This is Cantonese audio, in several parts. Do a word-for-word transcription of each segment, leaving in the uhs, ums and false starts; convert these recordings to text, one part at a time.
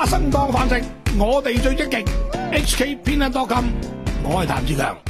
生當飯食，我哋最積極。H K 偏恩多金，我係譚志強。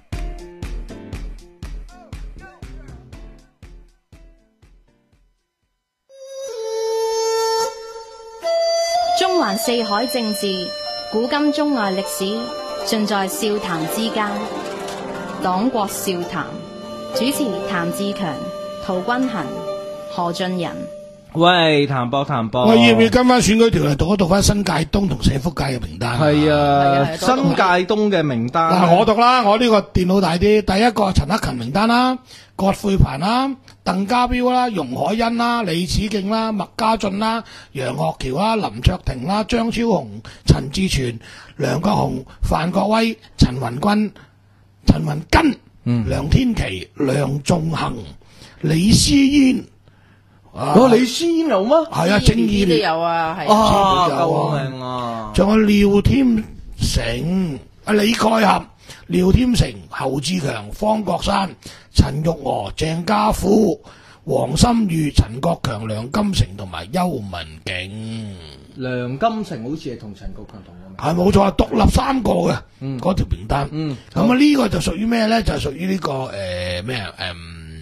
中環四海政治，古今中外歷史，盡在笑談之間。黨國笑談，主持譚志強、陶君行、何俊仁。 喂，譚博譚博， 我要唔要跟翻選舉條例讀一讀翻新界東同社福界嘅名單？ 係啊， 係新界東嘅名單。 嗱，我讀啦，我呢個電腦大啲。第一個陳克勤名單啦，葛珮帆啦，鄧家彪啦，容海恩啦，李梓敬啦，麥家俊啦，楊岳橋啦，林卓廷啦，張超雄、陳志全、梁國雄、范國威、陳雲君、陳雲根、 嗯、 梁天琦、梁仲恒、李思嫣。 哦，李思嫣有咩？ 係啊，正義都有啊，係啊， 都有啊救命啊！ 仲有廖添成、阿李蓋合、廖添成、侯志強、方國珊、陳玉娥、鄭家富、黃心裕、陳國強、梁金成同埋邱文景。 梁金成好似係同陳國強同個名， 係冇錯，獨立三個嘅嗯嗰條名單。 嗯， 咁啊呢個就屬於咩咧？就係屬於呢個誒咩啊誒。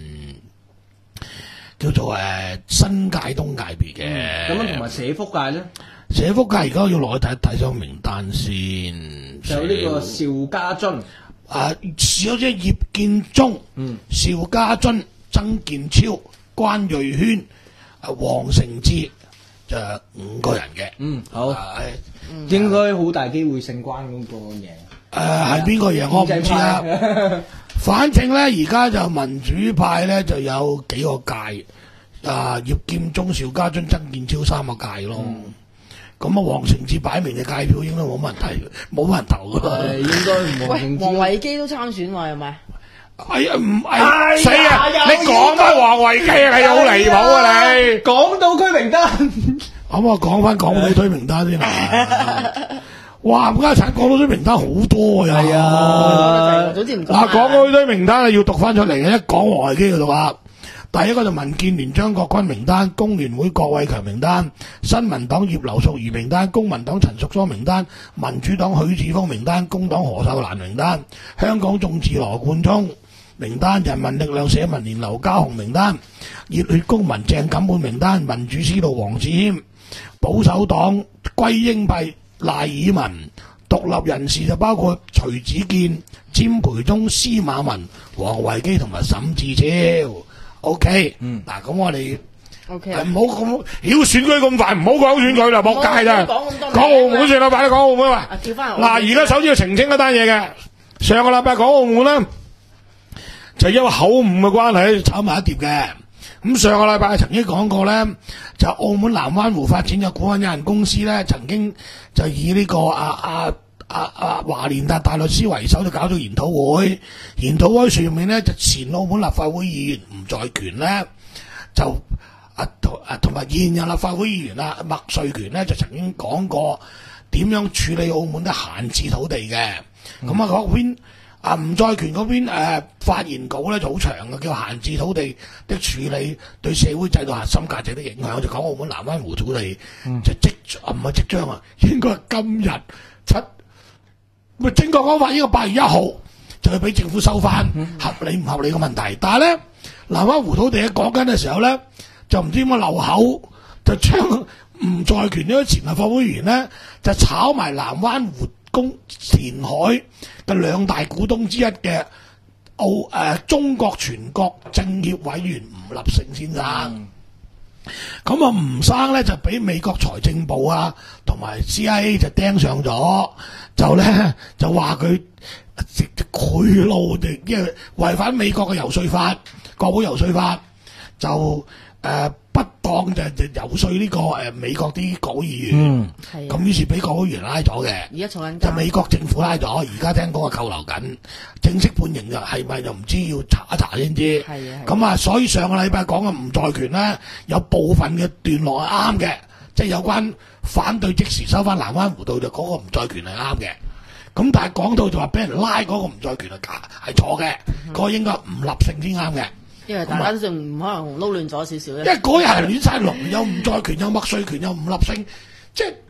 叫做誒、呃、新界東界別嘅， 咁樣同埋社福界咧， 社福界而家要落去睇睇張名單先。 就有呢個邵家臻， 啊，少咗葉建忠、 嗯， 邵家臻、曾健超、關瑞軒、啊黃成智，就五個人嘅。 嗯，好， 啊嗯、應該好大機會姓關嗰個贏。 誒係邊個贏我唔知啊。反正咧，而家就民主派咧就有幾個界，啊葉劍忠、邵家臻、曾健超三個界咯。咁啊、嗯，黃成智擺明嘅界票應該冇乜人睇，冇乜人投噶啦。 誒，應該唔黃喂， 成智黃維基都參選喎，係咪？ 哎呀，唔係死啊！你講翻黃維基係好離譜啊！你港島區名單， 咁我講翻港島區名單先啦。哇！冚家鏟港島區名單好多呀。 係啊， 早知唔講。 嗱，港島區名單啊，要讀翻出嚟嘅，一講黃維基就讀啦。第一個就民建聯張國軍名單，工聯會郭偉強名單，新民黨葉劉淑儀名單，公民黨陳淑莊名單，民主黨許智峰名單，工黨何秀蘭名單，香港眾志羅冠聰名單，人民力量社民連劉家雄名單，熱血公民鄭錦滿名單，民主思路黃志謙，保守黨歸英派賴以文，獨立人士就包括徐子健、詹培忠、司馬文、黃維基同埋沈志超。O K，嗯，嗱咁我哋 O K， 唔好咁，妖選舉咁快，唔好講選舉啦，仆街啦， 講咁多講澳門算啦，快啲講澳門啊！ 跳翻嗱，而家首先要澄清一單嘢嘅，上個禮拜講澳門啦，就因為口誤嘅關係炒埋一碟嘅。咁上個禮拜曾經講過咧，就澳門南灣湖發展嘅股份有限公司咧，曾經就以呢、這個啊啊啊啊華聯達大律師為首，就搞咗研討會。研討會上面咧，就前澳門立法會議員吳在權咧，就啊同啊同埋現任立法會議員啊麥瑞權咧，就曾經講過點樣處理澳門嘅閒置土地嘅。咁啊嗰邊啊吳在權嗰邊誒發言稿咧就好長嘅，叫閒置土地的處理對社會制度核心價值的影響，就講澳門南灣湖土地、嗯、就即唔係即將啊，應該係今日七。咪正確講法，呢個八月一號就要俾政府收翻，合理唔合理嘅問題。但係咧，南灣湖土地喺講緊嘅時候咧，就唔知點解漏口，就將吳在權呢個前立法會議員咧，就炒埋南灣湖公填海嘅兩大股東之一嘅澳誒、呃、中國全國政協委員吳立成先生。嗯咁啊，吳生咧就俾美國財政部啊同埋 C I A 就盯上咗，就咧就話佢賄賂，因為違反美國嘅遊說法，國會遊說法，就誒、呃、不當就就遊說呢、這個誒、呃、美國啲國會議員，咁、嗯、於是俾國會議員拉咗嘅， 而家坐緊監， 就美國政府拉咗，而家聽講係扣留緊，正式判刑就係咪就唔知，要查一查先知。咁啊，所以上個禮拜講嘅吳在權咧，有部分嘅段落係啱嘅，即係有關反對即時收翻南灣湖道就嗰個吳在權係啱嘅。咁但係講到就話俾人拉嗰個吳在權係假係錯嘅，嗰、嗯、個應該吳立勝先啱嘅。 因為大家都仲可能撈亂咗少少咧。 因為嗰日係亂晒龍，有吳在權，有麥瑞權，有吳立勝，即係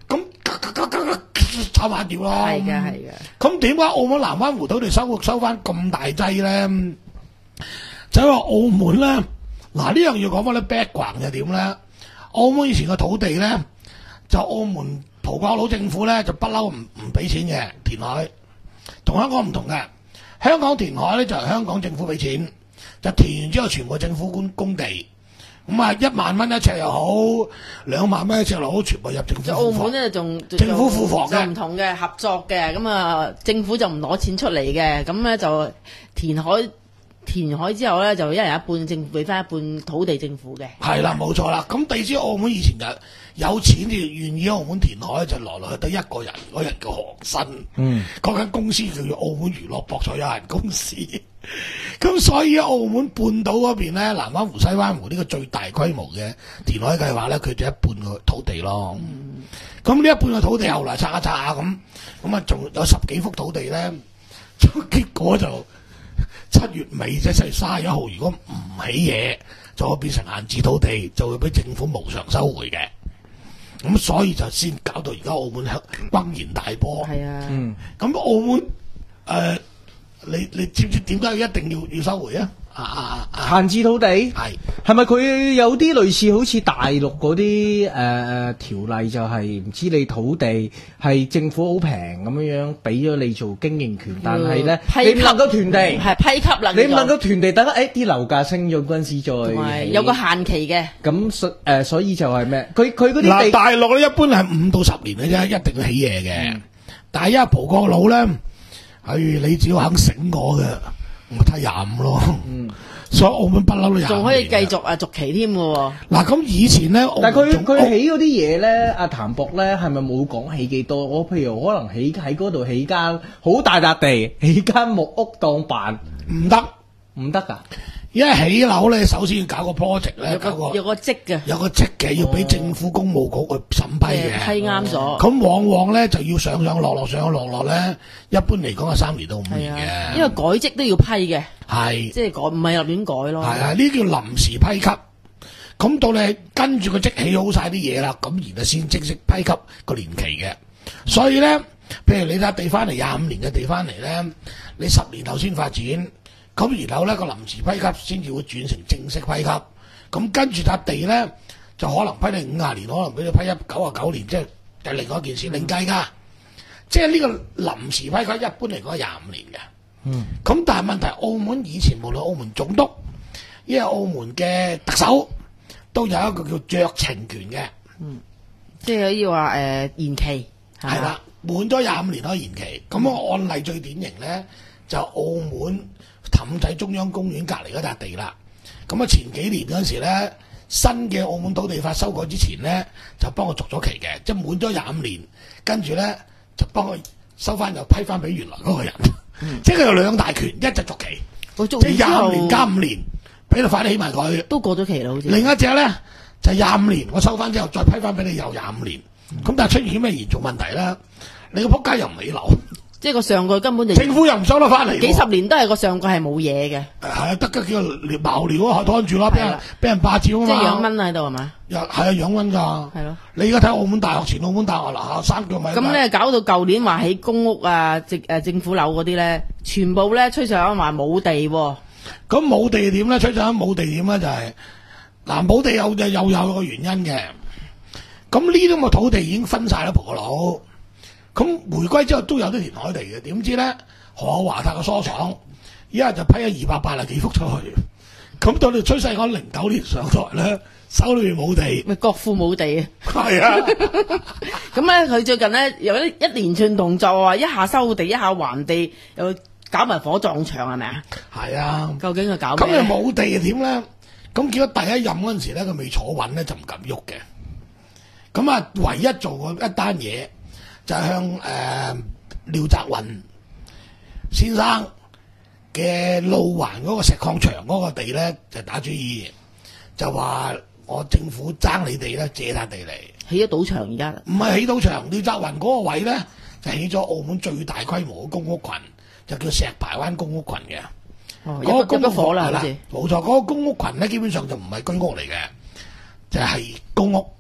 咁炒下掉咯。 係嘅係嘅。 咁點解澳門南灣湖土地收收翻咁大劑咧？就係話澳門咧，嗱呢樣要講翻啲 background 就點咧？澳門以前嘅土地咧，就澳門葡國佬政府咧就不嬲唔唔俾錢嘅填海，同香港唔同嘅。香港填海咧就係香港政府俾錢，就填完之後全部政府供供地。咁啊，一萬蚊一尺又好，兩萬蚊一尺又好，全部入政府庫房。 澳門咧仲政府庫房嘅就唔同嘅合作嘅，咁啊政府就唔攞錢出嚟嘅，咁咧就填海填海之後咧就一人一半，政府俾翻一半土地政府嘅。 係啦，冇錯啦。咁地知澳門以前就有錢就願意喺澳門填海，就來來去得一個人，嗰人叫韓新。嗯，嗰間公司叫做澳門娛樂博彩有限公司。咁所以澳門半島嗰邊咧，南灣湖、西灣湖呢個最大規模嘅填海計劃咧，佢就一半個土地咯。咁呢、嗯、一半嘅土地後來拆一拆下咁，咁啊仲有十幾幅土地咧，結果就七月尾即係七月三十一號，如果唔起嘢，就會變成閒置土地，就會俾政府無償收回嘅。咁所以就先搞到而家澳門轟然大波。係啊，嗯，咁澳門誒。呃你你知唔知點解一定要要收回啊？啊啊啊！ 閒置土地係係咪佢有啲類似好似大陸嗰啲誒誒條例，就係唔知你土地係政府好平咁樣樣俾咗你做經營權，但係咧你唔能夠囤地， 係批給啦， 你唔能夠囤地，等誒啲樓價升咗嗰陣時再有個限期嘅。咁所誒所以就係咩？佢佢嗰啲地嗱大陸咧一般係五到十年嘅啫，一定要起嘢嘅。嗯、但係因為葡國佬咧。係你只要肯醒我嘅，我睇廿五咯。嗯，所以澳門不嬲都廿五。 仲可以繼續啊續期添嘅喎。 嗱咁以前咧， 但係佢佢起嗰啲嘢咧，阿譚博咧係咪冇講起幾多？我譬如可能起喺嗰度起間好大笪地，起間木屋當辦， 唔得唔得㗎。 因為起樓咧，首先要搞個 project 咧，搞個有個職嘅， 有個職嘅，要俾政府工務局去審批嘅， 批啱咗。 咁往往咧就要上上落落上上落落咧，一般嚟講係三年到五年嘅。 因為改職都要批嘅， 係即係改唔係立亂改咯。 係啊，呢叫臨時批給。咁到你跟住個職起好晒啲嘢啦，咁然後先正式批給個年期嘅。所以咧，譬如你笪地翻嚟廿五年嘅地翻嚟咧，你十年後先發展。咁然後咧個臨時批給先至會轉成正式批給，咁跟住笪地咧就可能批你五十年，可能俾你批一九十九年，即係就另外一件事另計㗎。即係呢個臨時批給一般嚟講係廿五年嘅。嗯。咁但係問題，澳門以前無論澳門總督，因為澳門嘅特首都有一個叫酌情權嘅。 嗯。即係可以話誒、呃、延期。 係啦，滿咗廿五年可以延期。咁、嗯、個案例最典型咧就澳門氹仔中央公園隔離嗰笪地啦，咁啊前幾年嗰陣時咧，新嘅澳門土地法修改之前咧，就幫我續咗期嘅，即係滿咗廿五年，跟住咧就幫佢收翻又批翻俾原來嗰個人，嗯、即係佢有兩大權，一就續期，即係廿五年加五年，俾你快啲起埋佢， 都過咗期啦好似。 另一隻咧就係廿五年，我收翻之後再批翻俾你又廿五年，咁、嗯、但係出現咩嚴重問題咧？你個仆街又唔起樓。 即係個上蓋根本就政府又唔收得翻嚟， 幾十年都係個上蓋係冇嘢嘅。 係啊，得嘅叫茅寮啊，拖住啦，俾人俾人霸佔啊嘛。 即係養蚊喺度係嘛？ 又係啊，養蚊㗎。係咯。你而家睇澳門大學前澳門大學嗱，三腳米。 咁咧搞到舊年話起公屋啊，政誒政府樓嗰啲咧，全部咧吹上話冇地喎。 咁冇地點咧？吹上冇地點咧就係嗱，冇地有就又有個原因嘅。咁呢啲咁嘅土地已經分晒啦，葡國佬。咁回歸之後都有啲填海地嘅，點知咧何華泰個梳廠一日就批咗二百八十幾幅出去，咁到你崔世安零九年上台咧，手裏面冇地， 咪國庫冇地啊！ 係啊， 咁咧佢最近咧有一一連串動作啊，一下收地，一下還地，又搞埋火葬場係咪啊？ 係啊， 究竟佢搞咩？ 咁你冇地點咧？咁結果第一任嗰陣時咧，佢未坐穩咧就唔敢喐嘅。咁啊，唯一做過一單嘢。就係向誒、呃、廖澤雲先生嘅路環嗰個石礦場嗰個地咧，就打主意，就話我政府爭你哋咧借笪地嚟起咗賭場而家， 唔係起賭場，廖澤雲嗰個位咧就起咗澳門最大規模嘅公屋群，就叫石排灣公屋群嘅。 哦， 嗰個公屋火啦， 好似冇錯，嗰、嗰個公屋群咧基本上就唔係居屋嚟嘅，就係、係、公屋。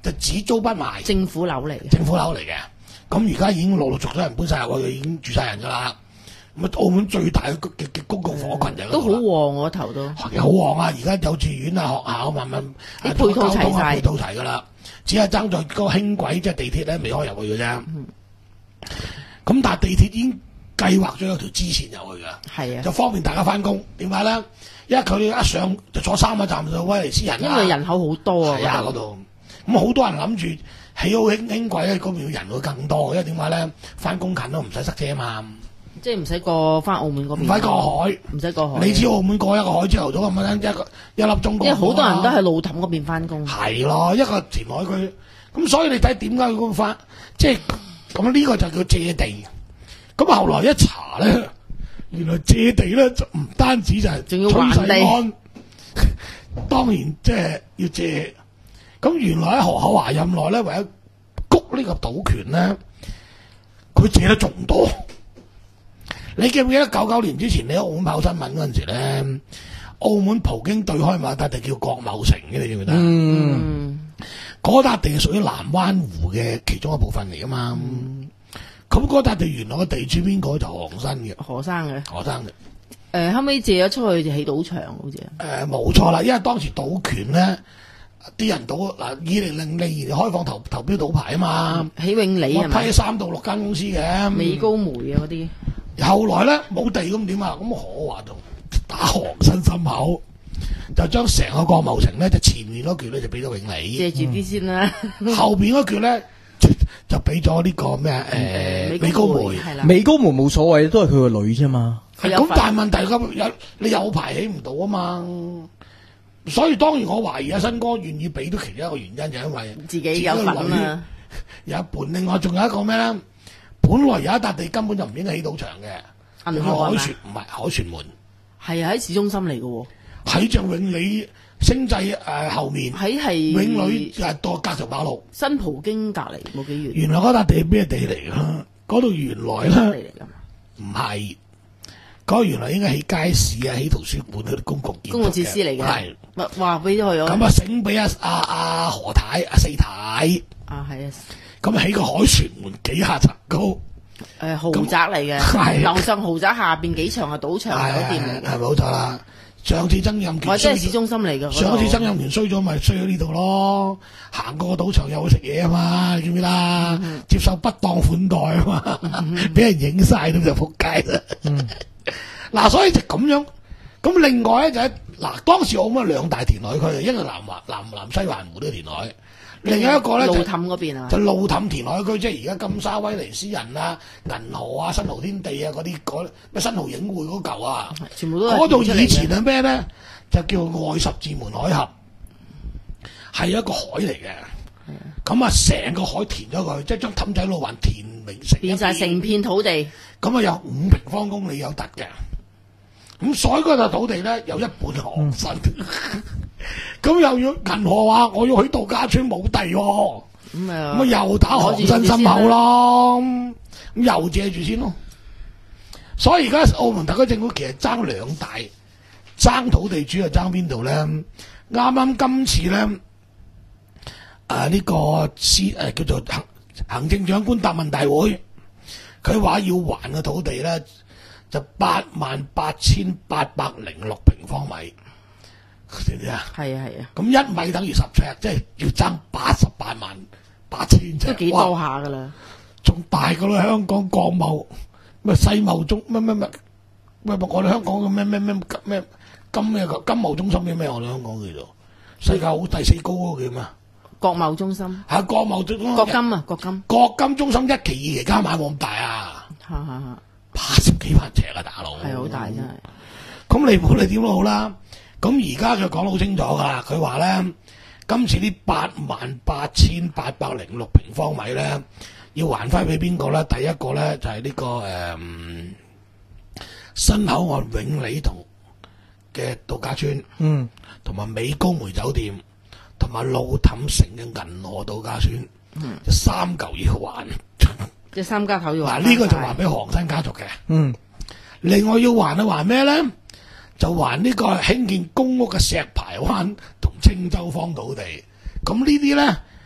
就只租不賣， 政府樓嚟嘅， 政府樓嚟嘅。咁而家已經陸陸續續人搬晒入去，已經住晒人噶啦。咁啊，澳門最大嘅嘅嘅公共房屋群就係嗰度啦都好旺我頭都。 好旺啊！而家幼稚園啊、學校慢慢啲配套齊晒， 配套齊噶啦，只係爭在嗰個輕軌即係地鐵咧未開入去嘅啫。咁、嗯、但係地鐵已經計劃咗有條支線入去㗎， 係啊， 就方便大家翻工。點解咧？因為佢一上就坐三個站就威尼斯人啦， 因為人口好多啊， 嗰度。咁好多人諗住起好輕輕軌咧，嗰邊人會更多，因為點解咧？翻工近都唔使塞車啊嘛。 即係唔使過翻澳門嗰邊， 唔使過海， 唔使過海。 你知澳門過一個海朝頭早咁樣一個一粒鐘過。 因為好多人都喺路氹嗰邊翻工。 係咯，一個填海區，咁所以你睇點解佢咁翻？即係咁呢個就叫借地。咁後來一查咧，原來借地咧就唔單止就係仲要還地， 當然即係要借。咁原來喺何厚鏵任內咧，為咗谷呢個賭權咧，佢借得仲多。你記唔記得九九年之前你喺澳門跑新聞嗰陣時咧，澳門葡京對開某笪地叫國貿城嘅，你記唔記得？ 嗯， 嗰笪地係屬於南灣湖嘅其中一部分嚟噶嘛。咁嗰笪地原來個地主邊個就何生嘅， 何生嘅， 何生嘅。誒、 呃、後尾借咗出去就起賭場，好似誒冇錯啦，因為當時賭權咧，啲人賭嗱，二零零零年開放投投標賭牌啊嘛， 起永利係咪？ 批三到六間公司嘅， 美高梅啊嗰啲。 後來咧冇地咁點啊？咁何華就打韓新心口，就將成個國貿城咧，就前面嗰橛咧就俾咗永利， 借住啲先啦。 後邊嗰橛咧就就俾咗呢個咩誒美高梅， 係啦， 美高梅冇所謂，都係佢個女啫嘛。 咁但係問題咁有你有排起唔到啊嘛，所以當然我懷疑阿新哥願意俾到其中一個原因就因為自己有份啊， 有一半。另外仲有一個咩咧？本來有一笪地根本就唔應該起賭場嘅， 銀河海船唔係海船門， 係啊喺市中心嚟嘅喎， 喺像永利星際誒、呃、後面， 喺係永利誒多隔條馬路， 新葡京隔離冇幾遠。 原來嗰笪地係咩地嚟㗎？嗰度原來咧唔係，嗰個原來應該起街市啊、起圖書館嗰啲公共建公共設施嚟嘅，係話俾咗佢咗。 咁啊，醒俾阿阿阿何太、阿四太啊，係啊。 咁起個海船門幾下層高，誒、 呃、豪宅嚟嘅，樓上豪宅下邊幾場係賭場酒店嚟嘅， 係冇錯啦。上次曾蔭權， 或者係市中心嚟嘅。 上次曾蔭權衰咗，咪衰喺呢度咯。行過個賭場又去食嘢啊嘛，你記唔記得？嗯、接受不當款待啊嘛，俾、嗯、人影晒咁就仆街啦。嗱、嗯，所以就咁樣。咁另外咧就係嗱，當時澳門兩大填海區，一個南環南南西環湖都填海。另一個咧就路氹嗰邊啊， 就路氹填海區，即係而家金沙威尼斯人啊、銀河啊、新濠天地啊嗰啲嗰咩新濠影匯嗰嚿啊， 全部都嗰度以前係咩咧？就叫外十字門海峽，係一個海嚟嘅。咁啊，成個海填咗佢，即係將氹仔路環填明成變晒成片土地。 咁啊，有五平方公里有得嘅。咁所以嗰笪土地咧有一半航身。咁又要銀河話我要去度假村冇地喎，咁啊又打韓新心口咯，咁又借住先咯。所以而家澳門特區政府其實爭兩大，爭土地主要爭邊度咧？啱啱今次咧，誒、啊、呢、這個司誒叫做行行政長官答問大會，佢話要還嘅土地咧就八萬八千八百零六平方米。知唔知啊？係啊係啊， 咁一米等於十尺，即係要爭八十八萬八千尺， 都幾多下噶啦， 仲大過啦香港國貿咩世貿中咩咩咩咩我哋香港嘅咩咩咩咩金咩金貿中心咩咩我哋香港叫做世界好第四高嗰個叫咩？ 國貿中心係國貿中心， 國金啊國金， 國金中心一期二期加埋冇咁大啊， 嚇嚇嚇， 八十幾萬尺啊大佬， 係好大真係。 咁你無論點都好啦。咁而家佢講得好清楚㗎啦，佢話咧今次呢八萬八千八百零六平方米咧，要還翻俾邊個咧？第一個咧就係、是、呢、這個誒、嗯、新口岸永利同嘅度假村，嗯，同埋美高梅酒店，同埋路氹城嘅銀河度假村，嗯，就三嚿要還， 即係三家頭要還。 嗱呢個就還俾韓新家族嘅， 嗯， 另外要還啊還咩咧？就還呢個興建公屋嘅石排灣同青洲坊土地，咁呢啲咧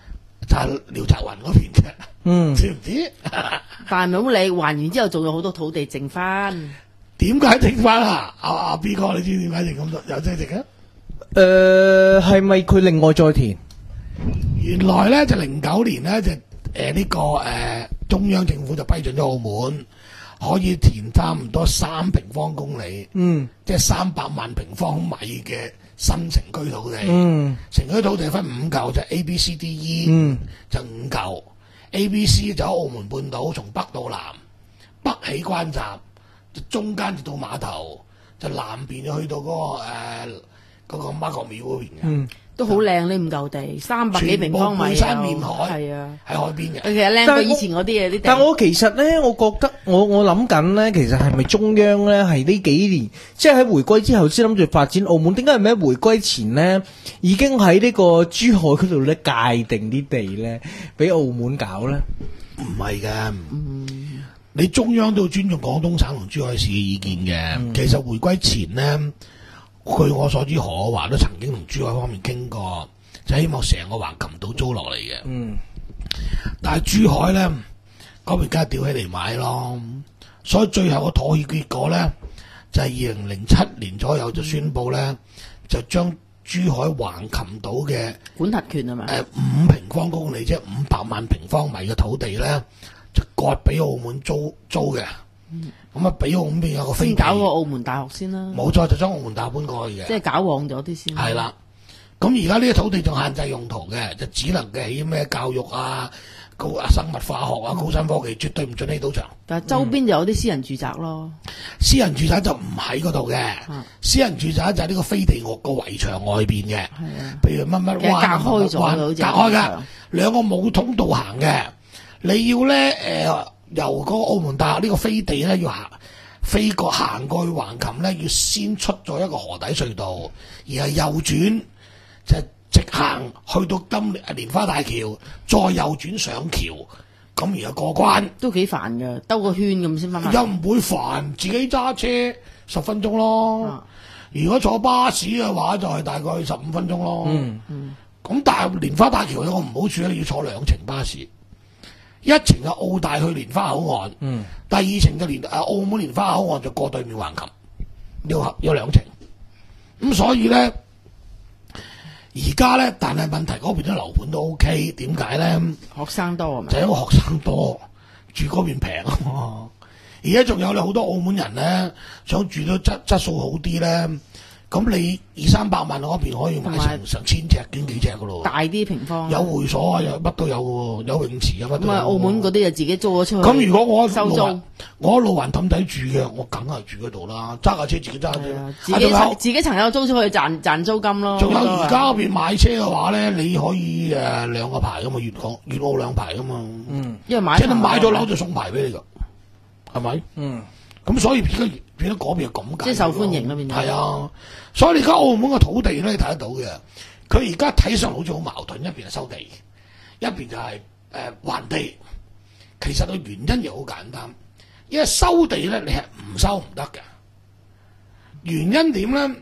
就係遼澤雲嗰邊嘅， 嗯， 知唔知？ 但係唔好理，還完之後仲有好多土地剩翻。 點解剩翻啊？阿阿 B 哥，你知點解剩咁多有即係剩啊？ 誒係咪佢另外再填？ 原來咧就零九年咧就誒呢、呃這個誒、呃、中央政府就批准咗澳門可以填差唔多三平方公里， 嗯， 即係三百萬平方米嘅新城區土地。 嗯， 城區土地分五嚿，就 A、B、C、D、E， 嗯， 就五嚿。A、B、C 就喺澳門半島，從北到南，北起關閘，就中間就到碼頭，就南邊就去到嗰、那個誒嗰、呃那個媽閣廟嗰邊嘅。 嗯， 都好靚呢五嚿地，三百幾平方米， 背山面海， 係啊， 喺海邊嘅。 其實靚過以前嗰啲嘢啲地。 但我其實咧，我覺得我我諗緊咧，其實係咪中央咧係呢幾年，即係喺回歸之後先諗住發展澳門？點解係咪喺回歸前咧已經喺呢個珠海嗰度咧界定啲地咧，俾澳門搞咧？ 唔係嘅，嗯，你中央都要尊重廣東省同珠海市嘅意見嘅。嗯、其實回歸前咧。據我所知，何華都曾經同珠海方面傾過，就希望成個橫琴島租落嚟嘅。嗯，但係珠海咧嗰邊梗係吊起嚟買咯，所以最後個妥協結果咧就係二零零七年左右就宣布咧，就將珠海橫琴島嘅管轄權啊嘛， 誒五平方公里即係五百萬平方米嘅土地咧，就割俾澳門租租嘅。咁啊，俾澳門邊有個飛地， 先搞個澳門大學先啦。 冇錯，就將澳門大學搬過去嘅。 即係搞旺咗啲先。 係啦，咁而家呢啲土地仲限制用途嘅，就只能嘅起咩教育啊、高啊生物化學啊、高新科技，絕對唔准起賭場。 但係周邊就有啲私人住宅咯。 嗯、私人住宅就唔喺嗰度嘅，啊、私人住宅就喺呢個飛地個圍牆外邊嘅。係啊，譬如乜乜灣隔開咗， 隔開㗎，兩個冇通道行嘅。你要咧誒？呃由嗰個澳門大學呢個飛地咧，要行飛過行過去橫琴咧，要先出咗一個河底隧道，而係右轉就係、直行去到金蓮花大橋，再右轉上橋，咁然後過關都幾煩㗎，兜個圈咁先翻返。 又唔會煩，自己揸車十分鐘咯。啊、如果坐巴士嘅話，就係、是、大概十五分鐘咯。嗯嗯。咁但係蓮花大橋有個唔好處咧，你要坐兩程巴士。一程嘅澳大去蓮花口岸，嗯、第二程嘅蓮啊澳門蓮花口岸就過對面橫琴，要有兩程。咁所以咧，而家咧，但係問題嗰邊啲樓盤都 O K，點解咧？ 學生多啊嘛， 就因為學生多，住嗰邊平啊嘛。而家仲有咧好多澳門人咧，想住到質質素好啲咧。咁你二三百萬嗰邊可以買成成千尺、幾幾尺噶咯， 大啲平方， 有會所啊，有乜都有喎，有泳池啊，乜都有。 咁啊，澳門嗰啲就自己租咗出去。 咁如果我收租， 我喺路環氹仔住嘅，我梗係住嗰度啦，揸架車自己揸車。 自己自己層樓租出去賺賺租金咯。 仲有而家嗰邊買車嘅話咧，你可以誒兩個牌噶嘛，粵港粵澳兩牌噶嘛。嗯，因為買即係買咗樓就送牌俾你噶，係咪？嗯。咁所以變咗變咗嗰邊係咁解， 即係受歡迎啦變咗。 係啊，所以你而家澳門嘅土地咧，你睇得到嘅。佢而家睇上好似好矛盾，一邊係收地，一邊就係誒還地。其實個原因又好簡單，因為收地咧，你係唔收唔得嘅。原因點咧？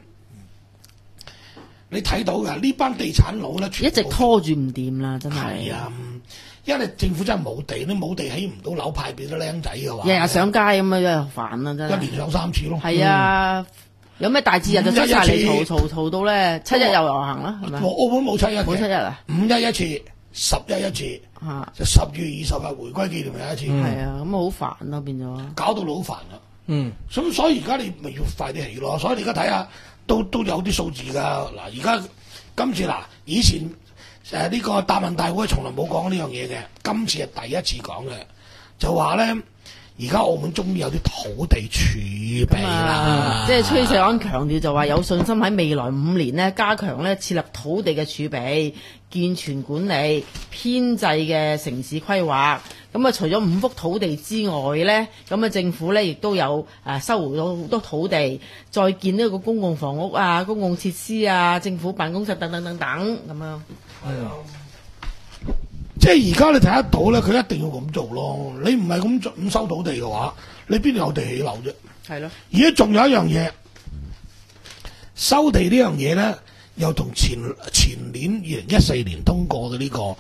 你睇到嘅呢班地產佬咧， 一直拖住唔掂啦，真係。 係啊。因為政府真係冇地，你冇地起唔到樓派俾啲僆仔嘅話， 日日上街咁啊，真係煩啊，真係。 一年上三次咯。係啊，有咩大節日就出晒嚟嘈嘈嘈到咧，七一又遊行啦，係咪？ 澳門冇七一嘅， 冇七一啊， 五一一次，十一一次，就十月二十日回歸紀念日一次。 係啊，咁好煩咯，變咗。搞到老煩啦。嗯。咁所以而家你咪要快啲起咯，所以你而家睇下，都都有啲數字㗎。嗱，而家今次嗱，以前。誒呢、呃這個答問大會從來冇講呢樣嘢嘅，今次係第一次講嘅，就話咧，而家澳門終於有啲土地儲備啦。 即係崔世安強調就話有信心喺未來五年呢，加強咧設立土地嘅儲備、健全管理、編制嘅城市規劃。咁啊，除咗五幅土地之外咧，咁啊政府咧亦都有誒收回咗好多土地，再建呢個公共房屋啊、公共設施啊、政府辦公室等等等等咁樣。係啊， 即係而家你睇得到咧，佢一定要咁做咯。你唔係咁咁收土地嘅話，你邊度有地起樓啫？係咯。而家仲有一樣嘢，收地呢樣嘢咧，又同前前年二零一四年通過嘅呢個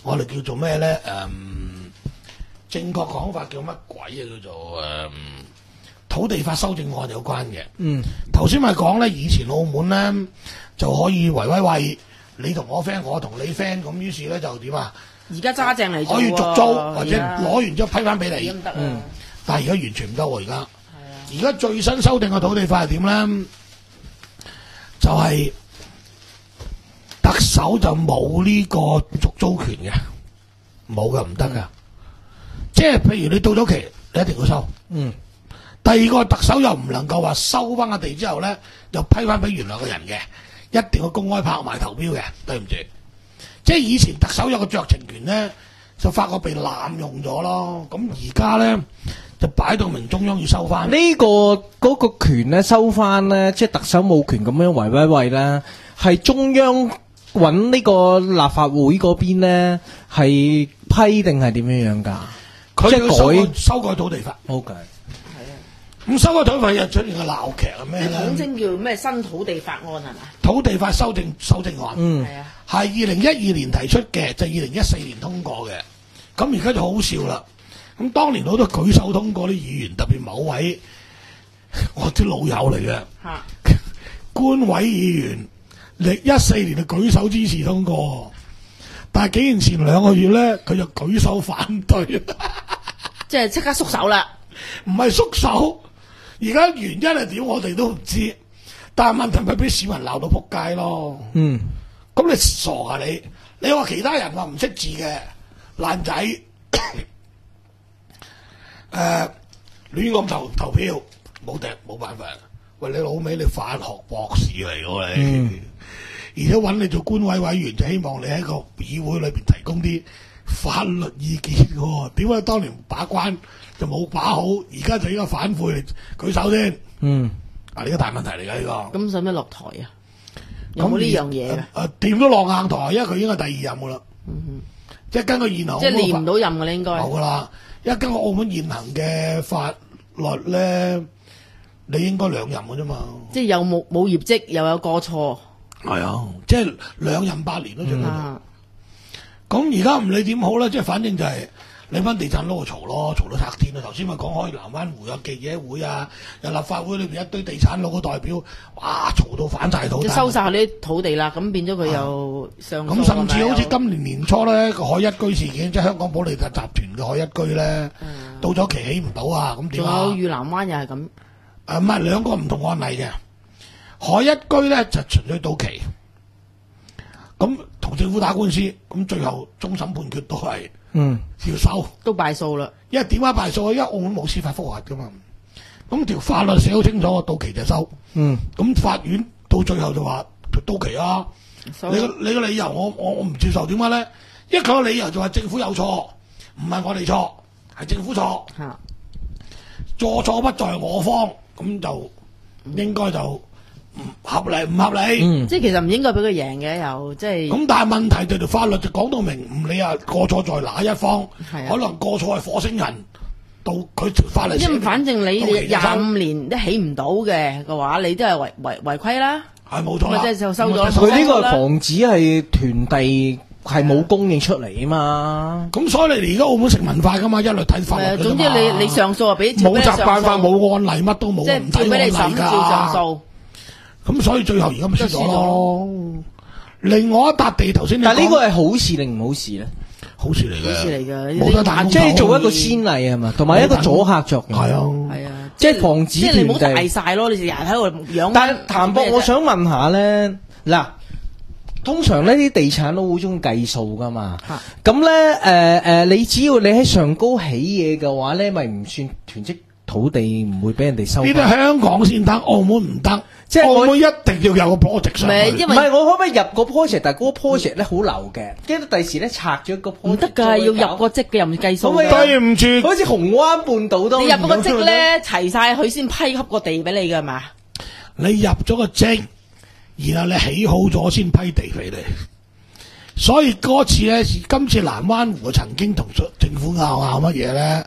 我哋叫做咩咧？誒、嗯，正確講法叫乜鬼啊？叫做誒、嗯、土地法修正案有關嘅。 嗯， 頭先咪講咧，以前澳門咧就可以圍威喂，你同我 friend， 我同你 friend， 咁於是咧就點啊？ 而家揸正嚟做可以續租或者而家攞完之後批翻俾你。 咁得啊！ 嗯，但係而家完全唔得喎，而家。而家最新修訂嘅土地法係點咧？就係、是、特首就冇呢個續租權嘅，冇嘅，唔得噶。即係譬如你到咗期，你一定要收。 嗯。 第二個特首又唔能夠話收翻個地之後咧，又批翻俾原來嘅人嘅，一定要公開拍賣投標嘅。對唔住，即係以前特首有個酌情權咧，就發覺被濫用咗咯。咁而家咧。就擺到明中央要收翻呢、這個嗰、那個權咧收翻咧，即係特首冇權咁樣圍威喂咧，係中央揾呢個立法會嗰邊咧係批定係點樣樣㗎？ 佢即係改修改土地法。 OK， 係啊。咁修改土地法又出現個鬧劇係咩咧？ 統稱叫咩新土地法案係嘛？ 土地法修正修正案。 嗯， 係啊。 係二零一二年提出嘅，就二零一四年通過嘅。咁而家就好笑啦。咁當年好多舉手通過啲議員，特別某位我啲老友嚟嘅， 嚇官委議員，歷一四年就舉手支持通過，但係幾年前兩個月咧，佢就舉手反對， 即係即刻縮手啦。 唔係縮手，而家原因係點我哋都唔知，但係問題咪俾市民鬧到仆街咯。 嗯， 咁你傻啊你？你話其他人話唔識字嘅爛仔。誒、呃，亂咁投投票冇定冇辦法。喂，你老味你法學博士嚟喎你，嗯、而且揾你做官委委員就希望你喺個議會裏邊提供啲法律意見嘅。點解當年把關就冇把好，而家就應該反悔嚟舉手先？ 嗯， 啊呢個大問題嚟㗎呢個。 咁使唔使落台啊？有冇呢樣嘢嘅？ 誒點都落硬台，因為佢已經係第二任㗎啦。嗯哼，即係根據現行， 即係練唔到任㗎啦，應該冇㗎啦。因為根據澳門現行嘅法律咧，你應該兩任嘅啫嘛。即係有冇冇業績，又有過錯。 係啊，即係兩任八年咯，最多。咁而家唔理點好啦，即係反正就係你班地產佬嘈咯，嘈到拆天啊！頭先咪講開南灣湖有記者會啊，有立法會裏邊一堆地產佬嘅代表，哇嘈到反晒肚。 就收晒呢啲土地啦，咁變咗佢又上。 咁、啊、甚至好似今年年初咧個海一居事件，即係香港保利達集團嘅海一居咧，嗯、到咗期起唔到啊！咁點啊？ 仲有裕南灣又係咁。 誒唔係兩個唔同案例嘅，海一居咧就純粹到期，咁同政府打官司，咁最後終審判決都係。嗯，要收都敗訴啦。 因為點解敗訴啊？因為澳門冇司法覆核噶嘛。咁條法律寫好清楚，到期就收。嗯，咁法院到最後就話到期啊。你個你個理由我我我唔接受，點解咧？一個理由就話政府有錯，唔係我哋錯，係政府錯。吓，錯錯不在我方，咁就應該就唔合理，唔合理。 嗯，即係其實唔應該俾佢贏嘅，又即係。咁但係問題就條法律就講到明，唔理啊過錯在哪一方，可能過錯係火星人，到佢條法律。 因為反正你廿五年都起唔到嘅嘅話，你都係違違違規啦。 係冇錯啦， 即係就收咗。 佢呢個防止係囤地係冇供應出嚟啊嘛。 咁所以你而家澳門成文化噶嘛，一律睇法律。 誒，總之你你上訴啊，俾冇習慣法，冇案例，乜都冇，唔睇案例㗎。 照上訴。咁所以最後而家咪輸咗咯。另外一笪地頭先， 但係呢個係好事定唔好事咧？ 好事嚟嘅， 好事嚟嘅， 冇得彈， 即係做一個先例係嘛，同埋一個阻嚇作用。 係啊， 係啊， 即係防止即係你唔好大曬咯，你成日喺度養。 但係譚博，我想問下咧，嗱，通常呢啲地產都好中意計數噶嘛。咁咧誒誒，你只要你喺上高起嘢嘅話咧，咪唔算囤積土地，唔會俾人哋收。 呢啲香港先得，澳門唔得。即係澳門一定要有個 project 上去。 唔係，我可唔可以入個 project？但係嗰個 project 咧好流嘅，跟住第時咧拆咗個 project。唔得㗎， 要入個職嘅，又唔計數。 對唔住， 好似紅灣半島都。 你入個職咧，齊晒佢先批給個地俾你㗎嘛？ 你入咗個職，然後你起好咗先批地俾你。所以嗰次咧，今次南灣湖曾經同政府拗拗乜嘢咧？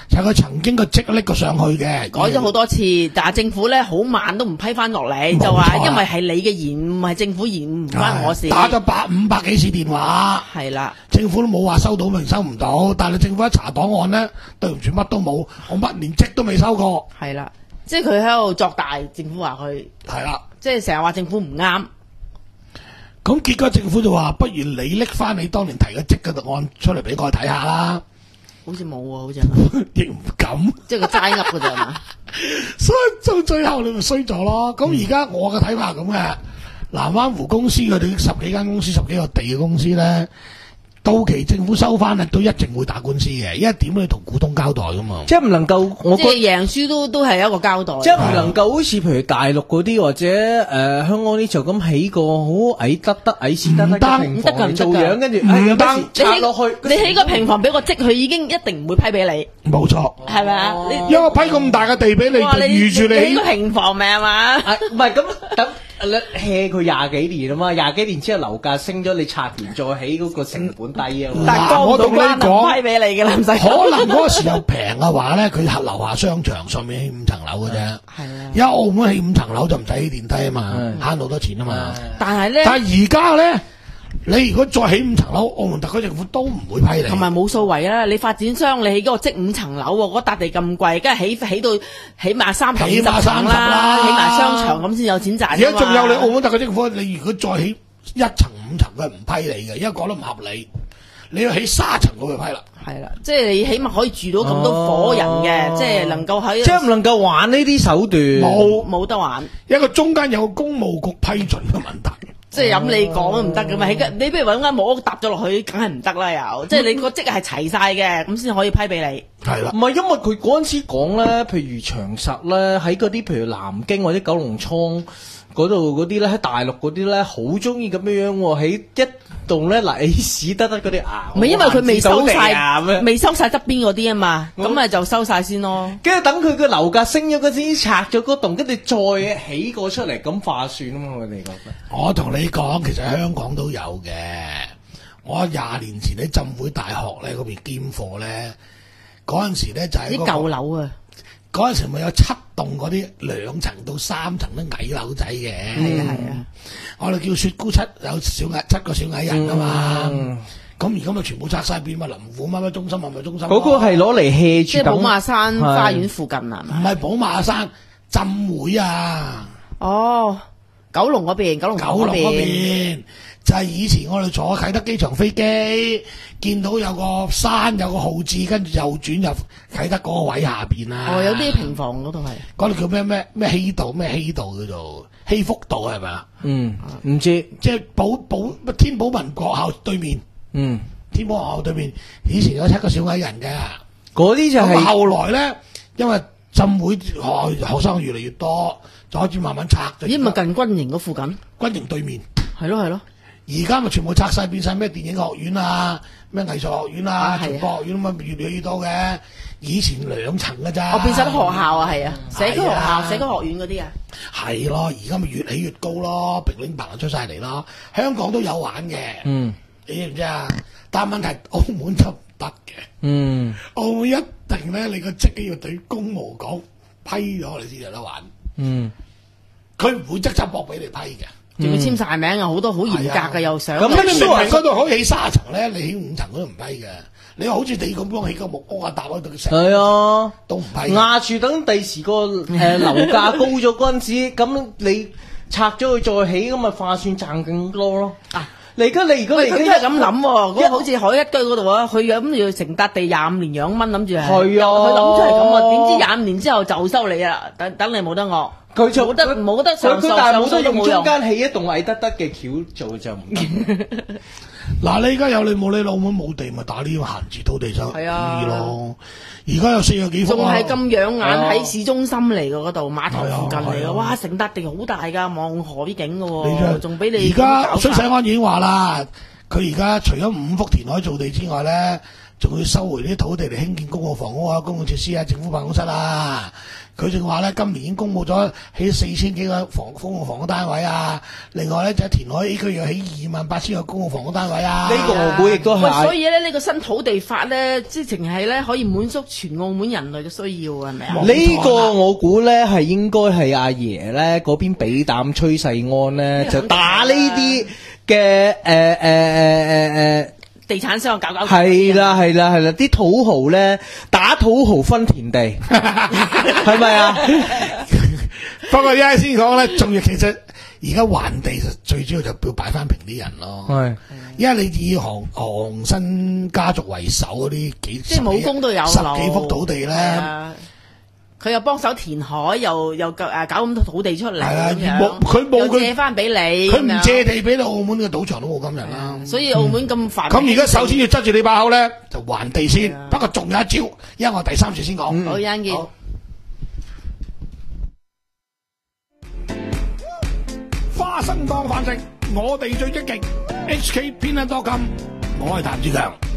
就係佢曾經個職拎過上去嘅， 改咗好多次，但係政府咧好慢都唔批翻落嚟，就話因為係你嘅延誤，唔係政府延誤，唔關我事。 打咗百五百幾次電話， 係啦， 政府都冇話收到明收唔到，但係政府一查檔案咧，對唔住乜都冇，我乜連職都未收過。 係啦，即係佢喺度作大，政府話佢係啦， 即係成日話政府唔啱。 咁結果政府就話，不如你拎翻你當年提嘅職嘅案出嚟俾我睇下啦。 好似冇喎，好似亦唔敢， 即係佢齋噏㗎咋嘛？ 所以到最後你咪衰咗咯。咁而家我嘅睇法係咁嘅，南灣湖公司佢哋十幾間公司、十幾個地嘅公司咧，到期政府收翻咧，都一定會打官司嘅，因為點你同股東交代噶嘛。 即係唔能夠，我即係贏輸都都係一個交代。 即係唔能夠好似譬如大陸嗰啲或者誒、呃、香港啲就咁起個好矮得得矮屎得得嘅平房嚟做樣，跟住唔得拆落去。 你起個平房俾個職，佢已經一定唔會批俾你。 冇錯， 係咪啊？ 因為我批咁大嘅地俾你，就預住你起個平房咪係嘛？ 唔係咁等。hea 佢廿幾年啊嘛，廿幾年之後樓價升咗，你拆完再起嗰個成本低啊嘛。 但係我同你講， 批俾你嘅啦，唔使。 可能嗰個時候平嘅話咧，佢喺樓下商場上面起五層樓嘅啫。係啊，因為澳門起五層樓就唔使起電梯啊嘛，慳好多錢啊嘛。 但係咧， 但係而家咧。你如果再起五層樓，澳門特區政府都唔會批你。 同埋冇數為啦，你發展商你起嗰個即五層樓喎，嗰笪地咁貴，梗係起起到起碼三十五層啦，起埋商場咁先有錢賺。 而家仲有你澳門特區政府，你如果再起一層五層，佢係唔批你嘅，因為講得唔合理。你要起三層，佢就批啦。 係啦，即係你起碼可以住到咁多伙人嘅，哦、即係能夠喺即係唔能夠玩呢啲手段， 冇冇得玩。 一個中間有個公務局批准嘅問題。 即係咁你講都唔得噶嘛，起間你不如揾間木屋搭咗落去，梗係唔得啦又，即係你個職係齊晒嘅，咁先可以批俾你。 係啦， 唔係因為佢嗰陣時講咧，譬如長實咧喺嗰啲譬如南京或者九龍倉嗰度嗰啲咧，喺大陸嗰啲咧好中意咁樣樣喎，喺一棟咧嗱，起屎得得嗰啲啊， 唔係因為佢未收晒，未收晒側邊嗰啲啊嘛，咁咪就收晒先咯。 跟住等佢個樓價升咗嗰陣，拆咗嗰棟，跟住再起過出嚟，咁化算啊嘛，我哋覺得。 我同你講，其實香港都有嘅。我廿年前喺浸會大學咧嗰邊兼課咧，嗰陣時咧就係、是、啲、 那個、舊樓啊。 嗰陣時咪有七棟嗰啲兩層到三層嘅矮樓仔嘅， 係啊係啊， 我哋叫雪姑七，有小矮七個小矮人啊嘛，咁而家咪全部拆晒變乜林湖乜乜中心乜乜中心， 嗰個係攞嚟 hea 住， 即係寶馬山花園附近啊， 唔係寶馬山浸會啊， 哦，九龍嗰邊，九龍九龍嗰邊。就係以前我哋坐啟德機場飛機，見到有個山有個號字，跟住右轉入啟德嗰個位下邊啊。 哦，有啲平房嗰度係。 嗰度叫咩咩咩希道咩希道叫做希福道係咪啊？ 嗯，唔知即係寶寶天寶民國校對面。嗯，天寶學校對面以前有七個小矮人嘅， 嗰啲就係、是。 後來咧，因為浸會學學生越嚟越多，就開始慢慢拆。 咦？咪近軍營嗰附近？ 軍營對面。係咯係咯。 而家咪全部拆晒，變晒咩電影學院啊，咩藝術學院啊，傳播學院咁啊，越嚟越多嘅。以前兩層㗎咋， 我變晒啲學校啊，係啊，社區學校、社區學院嗰啲啊。 係咯，而家咪越起越高咯，平頂白就出晒嚟咯。香港都有玩嘅，嗯，你知唔知啊？但係問題澳門就唔得嘅，嗯，澳門一定咧，你個職要對公務講批咗，你先有得玩，嗯，佢唔會即刻駁俾你批嘅。 仲要簽晒名啊！好多好嚴格嘅又想咁你明明嗰度可以起三層咧，你起五層都唔批嘅。你好似你咁樣起個木屋啊，搭喺度成，係啊，都唔批。 壓住等第時個誒樓價高咗嗰陣時，咁你拆咗佢再起，咁咪化算賺更多咯。啊！你而家你如果你而家咁諗，嗰個好似海一居嗰度啊，佢咁要成笪地廿五年養蚊，諗住係。 係啊， 佢諗出係咁啊，點知廿五年之後就收你啦，等等你冇得惡。佢就冇得冇得上訴， 但係冇得用中間起一棟矮得得嘅橋做就唔得。 嗱，你而家有你冇你澳門冇地，咪打呢個閒置土地收啲咯。而家有四十幾幅， 仲係咁養眼喺市中心嚟嘅嗰度，碼頭附近嚟嘅，哇！成笪地好大㗎，望河啲景嘅喎，仲俾你。 而家水世安已經話啦， 佢而家除咗五幅填海造地之外咧，仲要收回啲土地嚟興建公共房屋啊、公共設施啊、政府辦公室啊。佢仲話咧，今年已經公佈咗起四千幾個房公共房屋單位啊。另外咧，就係填海 A 區要起二萬八千個公共房屋單位啊。 呢個我估亦都喂， 係。 所以咧，呢個新土地法咧，即係淨係咧可以滿足全澳門人類嘅需要啊，係咪啊？ 呢個我估咧係應該係阿爺咧嗰邊俾膽崔世安咧，就打呢啲嘅誒誒誒誒誒。 地產商搞搞係啦係啦係啦，啲土豪咧打土豪分田地，係咪啊？ 不過而家先講咧，仲要其實而家還地最主要就要擺翻平啲人咯。係，因為你以韓韓新家族為首嗰啲幾即係武功都有十幾幅土地咧。 佢又幫手填海，又又誒搞咁多土地出嚟， 係啊，冇佢冇佢借翻俾你， 佢唔借地俾你，澳門嘅賭場都冇今日啦。 所以澳門咁繁榮。 咁而家首先要執住你把口咧，就還地先。不過仲有一招，因為我第三次先講。 好，楊健。 花生當飯食，我哋最積極。H K 偏撚多金，我係譚志強。